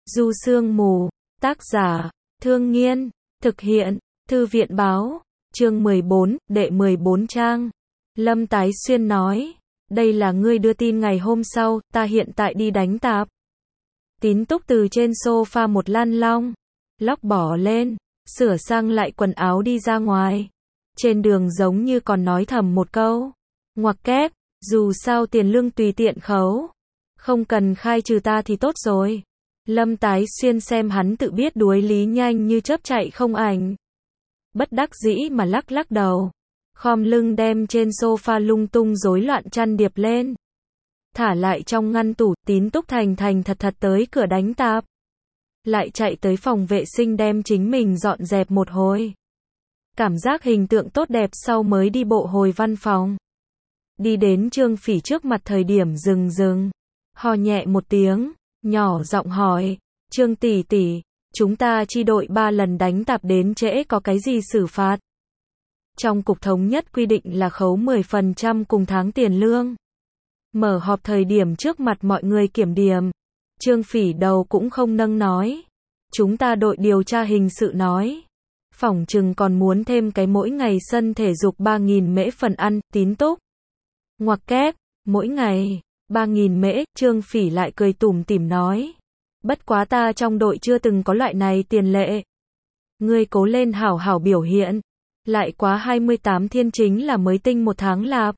Du Sương Mù, tác giả, Thương Nghiên, thực hiện, Thư viện báo, chương 14, đệ 14 trang. Lâm Tái Xuyên nói, đây là ngươi đưa tin ngày hôm sau, ta hiện tại đi đánh tạp. Tín Túc từ trên sofa một lăn long, lóc bỏ lên, sửa sang lại quần áo đi ra ngoài. Trên đường giống như còn nói thầm một câu, ngoặc kép, dù sao tiền lương tùy tiện khấu. Không cần khai trừ ta thì tốt rồi. Lâm Tái Xuyên xem hắn tự biết đuối lý nhanh như chớp chạy không ảnh. Bất đắc dĩ mà lắc lắc đầu. Khom lưng đem trên sofa lung tung rối loạn chăn điệp lên. Thả lại trong ngăn tủ, Tín Túc thành thành thật thật tới cửa đánh tạp. Lại chạy tới phòng vệ sinh đem chính mình dọn dẹp một hồi. Cảm giác hình tượng tốt đẹp sau mới đi bộ hồi văn phòng. Đi đến Trương Phỉ trước mặt thời điểm dừng. Hò nhẹ một tiếng, nhỏ giọng hỏi, Trương tỷ tỷ, chúng ta chi đội 3 lần đánh tạp đến trễ có cái gì xử phạt? Trong cục thống nhất quy định là khấu 10% cùng tháng tiền lương. Mở họp thời điểm trước mặt mọi người kiểm điểm. Trương Phỉ đầu cũng không nâng nói. Chúng ta đội điều tra hình sự nói. Phỏng chừng còn muốn thêm cái mỗi ngày sân thể dục 3.000 mễ phần ăn, Tín Túc. Ngoặc kép, mỗi ngày 3.000 mễ, Trương Phỉ lại cười tủm tỉm nói. Bất quá ta trong đội chưa từng có loại này tiền lệ. Ngươi cố lên hảo hảo biểu hiện. Lại quá 28 thiên chính là mới tinh một tháng lạp.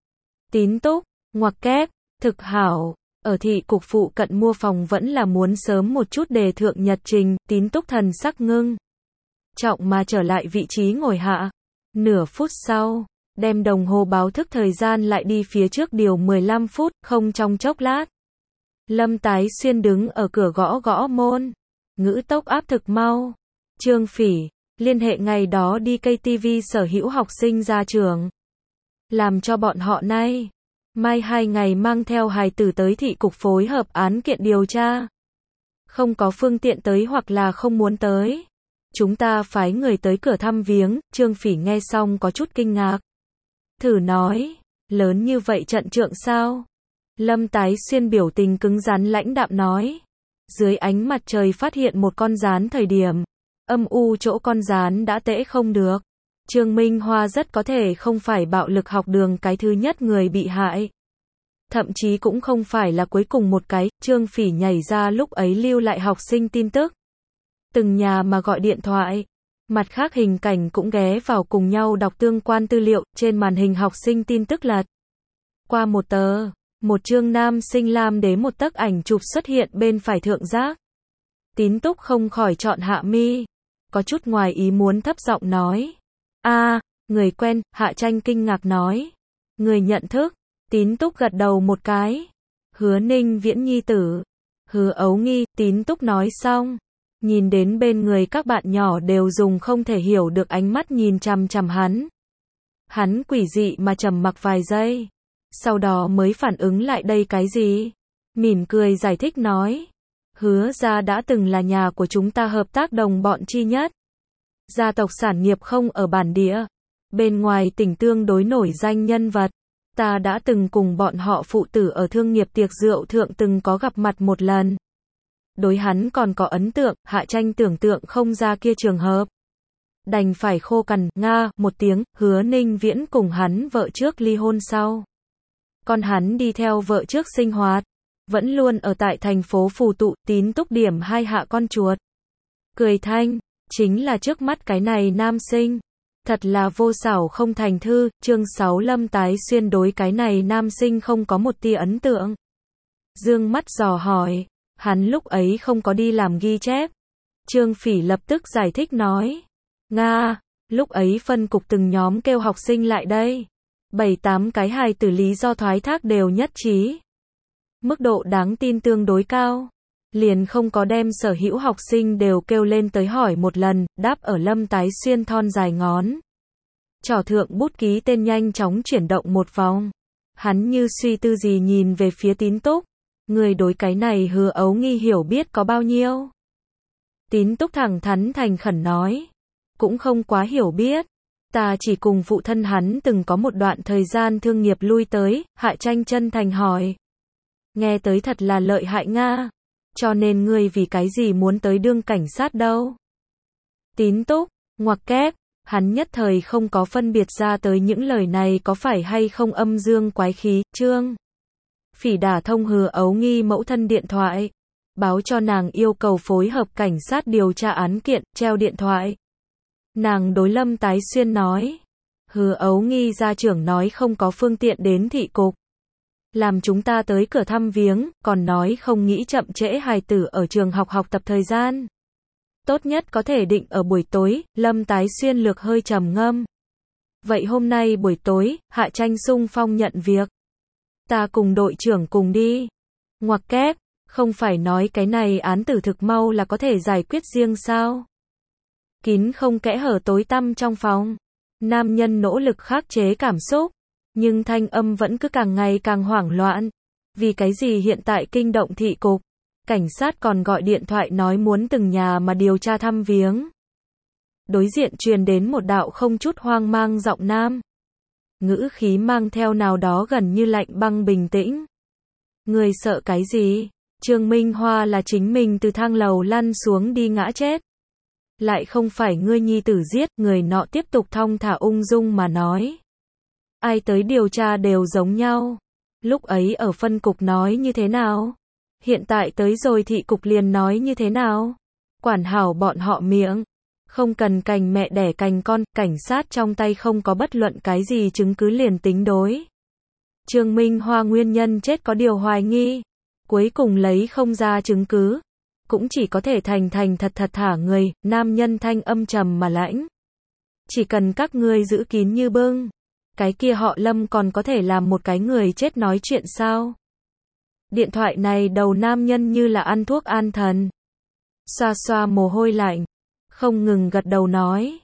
Tín Túc, ngoặc kép, thực hảo. Ở thị cục phụ cận mua phòng vẫn là muốn sớm một chút đề thượng nhật trình, Tín Túc thần sắc ngưng. Trọng mà trở lại vị trí ngồi hạ. Nửa phút sau, đem đồng hồ báo thức thời gian lại đi phía trước điều 15 phút, không trong chốc lát. Lâm Tái Xuyên đứng ở cửa gõ gõ môn. Ngữ tốc áp thực mau. Trương Phỉ, liên hệ ngày đó đi KTV sở hữu học sinh ra trường. Làm cho bọn họ nay. Mai 2 ngày mang theo hài tử tới thị cục phối hợp án kiện điều tra. Không có phương tiện tới hoặc là không muốn tới. Chúng ta phái người tới cửa thăm viếng, Trương Phỉ nghe xong có chút kinh ngạc. Thử nói, lớn như vậy trận trượng sao? Lâm Tái Xuyên biểu tình cứng rắn lãnh đạm nói. Dưới ánh mặt trời phát hiện một con gián thời điểm. Âm u chỗ con gián đã tễ không được. Trương Minh Hoa rất có thể không phải bạo lực học đường cái thứ nhất người bị hại. Thậm chí cũng không phải là cuối cùng một cái, Trương Phỉ nhảy ra lúc ấy lưu lại học sinh tin tức. Từng nhà mà gọi điện thoại. Mặt khác hình cảnh cũng ghé vào cùng nhau đọc tương quan tư liệu, trên màn hình học sinh tin tức lật. Qua một tờ, một chương nam sinh lam đế một tấc ảnh chụp xuất hiện bên phải thượng giác. Tín Túc không khỏi chọn hạ mi. Có chút ngoài ý muốn thấp giọng nói. Người quen, Hạ Tranh kinh ngạc nói. Người nhận thức, Tín Túc gật đầu một cái. Hứa Ninh Viễn nhi tử. Hứa Ấu Nghi, Tín Túc nói xong. Nhìn đến bên người các bạn nhỏ đều dùng không thể hiểu được ánh mắt nhìn chằm chằm hắn. Hắn quỷ dị mà trầm mặc vài giây. Sau đó mới phản ứng lại đây cái gì. Mỉm cười giải thích nói. Hứa gia đã từng là nhà của chúng ta hợp tác đồng bọn chi nhất. Gia tộc sản nghiệp không ở bản địa. Bên ngoài tỉnh tương đối nổi danh nhân vật. Ta đã từng cùng bọn họ phụ tử ở thương nghiệp tiệc rượu thượng từng có gặp mặt một lần. Đối hắn còn có ấn tượng, Hạ Tranh tưởng tượng không ra kia trường hợp. Đành phải khô cằn, một tiếng, Hứa Ninh Viễn cùng hắn vợ trước ly hôn sau. Còn hắn đi theo vợ trước sinh hoạt. Vẫn luôn ở tại thành phố Phù Tụ, Tín Túc điểm 2 hạ con chuột. Cười thanh, chính là trước mắt cái này nam sinh. Thật là vô xảo không thành thư, chương 6 Lâm Tái Xuyên đối cái này nam sinh không có một tia ấn tượng. Dương mắt dò hỏi, hắn lúc ấy không có đi làm ghi chép. Trương Phỉ lập tức giải thích nói. Lúc ấy phân cục từng nhóm kêu học sinh lại đây. 7-8 cái hài tử lý do thoái thác đều nhất trí. Mức độ đáng tin tương đối cao. Liền không có đem sở hữu học sinh đều kêu lên tới hỏi một lần, đáp ở Lâm Tái Xuyên thon dài ngón. Trỏ thượng bút ký tên nhanh chóng chuyển động một vòng. Hắn như suy tư gì nhìn về phía Tín Túc. Người đối cái này Hứa Ấu Nghi hiểu biết có bao nhiêu? Tín Túc thẳng thắn thành khẩn nói. Cũng không quá hiểu biết. Ta chỉ cùng phụ thân hắn từng có một đoạn thời gian thương nghiệp lui tới, Hạ Tranh chân thành hỏi. Nghe tới thật là lợi hại nga. Cho nên ngươi vì cái gì muốn tới đương cảnh sát đâu? Tín túc, ngoặc kép, hắn nhất thời không có phân biệt ra tới những lời này có phải hay không âm dương quái khí. Trương Phỉ đả thông Hứa Ấu Nghi mẫu thân điện thoại, báo cho nàng yêu cầu phối hợp cảnh sát điều tra án kiện, treo điện thoại. Nàng đối Lâm Tái Xuyên nói, Hứa Ấu Nghi gia trưởng nói không có phương tiện đến thị cục, làm chúng ta tới cửa thăm viếng, còn nói không nghĩ chậm trễ hài tử ở trường học học tập thời gian. Tốt nhất có thể định ở buổi tối. Lâm Tái Xuyên lược hơi trầm ngâm. Vậy hôm nay buổi tối, Hạ Tranh xung phong nhận việc. Ta cùng đội trưởng cùng đi. Ngoặc kép, không phải nói cái này án tử thực mau là có thể giải quyết riêng sao? Kín không kẽ hở tối tăm trong phòng. Nam nhân nỗ lực khắc chế cảm xúc, nhưng thanh âm vẫn cứ càng ngày càng hoảng loạn. Vì cái gì hiện tại kinh động thị cục, cảnh sát còn gọi điện thoại nói muốn từng nhà mà điều tra thăm viếng. Đối diện truyền đến một đạo không chút hoang mang giọng nam. Ngữ khí mang theo nào đó gần như lạnh băng bình tĩnh. Người sợ cái gì? Trương Minh Hoa là chính mình từ thang lầu lăn xuống đi ngã chết. Lại không phải ngươi nhi tử giết. Người nọ tiếp tục thong thả ung dung mà nói. Ai tới điều tra đều giống nhau. Lúc ấy ở phân cục nói như thế nào? Hiện tại tới rồi thị cục liền nói như thế nào? Quản hảo bọn họ miệng. Không cần cành mẹ đẻ cành con. Cảnh sát trong tay không có bất luận cái gì chứng cứ liền tính đối. Trương Minh Hoa nguyên nhân chết có điều hoài nghi. Cuối cùng lấy không ra chứng cứ. Cũng chỉ có thể thành thật thả người. Nam nhân thanh âm trầm mà lãnh. Chỉ cần các ngươi giữ kín như bưng. Cái kia họ Lâm còn có thể làm một cái người chết nói chuyện sao? Điện thoại này đầu nam nhân như là ăn thuốc an thần. Xoa xoa mồ hôi lạnh. Không ngừng gật đầu nói.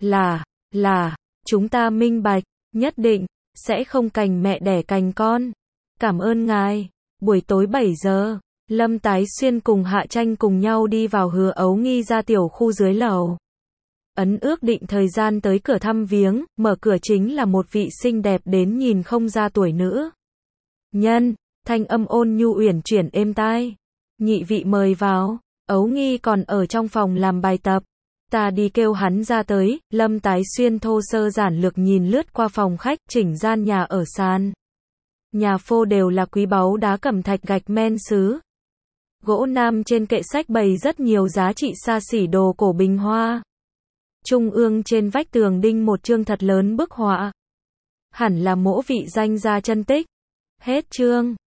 Là, chúng ta minh bạch, nhất định, sẽ không cành mẹ đẻ cành con. Cảm ơn ngài. Buổi tối 7 giờ, Lâm Tái Xuyên cùng Hạ Tranh cùng nhau đi vào Hứa Ấu Nghi ra tiểu khu dưới lầu. Ấn ước định thời gian tới cửa thăm viếng, mở cửa chính là một vị xinh đẹp đến nhìn không ra tuổi nữ. Nhân, thanh âm ôn nhu uyển chuyển êm tai. Nhị vị mời vào. Ấu Nghi còn ở trong phòng làm bài tập. Ta đi kêu hắn ra tới. Lâm Tái Xuyên thô sơ giản lược nhìn lướt qua phòng khách, chỉnh gian nhà ở sàn. Nhà phô đều là quý báu đá cẩm thạch gạch men sứ. Gỗ nam trên kệ sách bày rất nhiều giá trị xa xỉ đồ cổ bình hoa. Trung ương trên vách tường đinh một chương thật lớn bức họa. Hẳn là mỗ vị danh gia chân tích. Hết chương.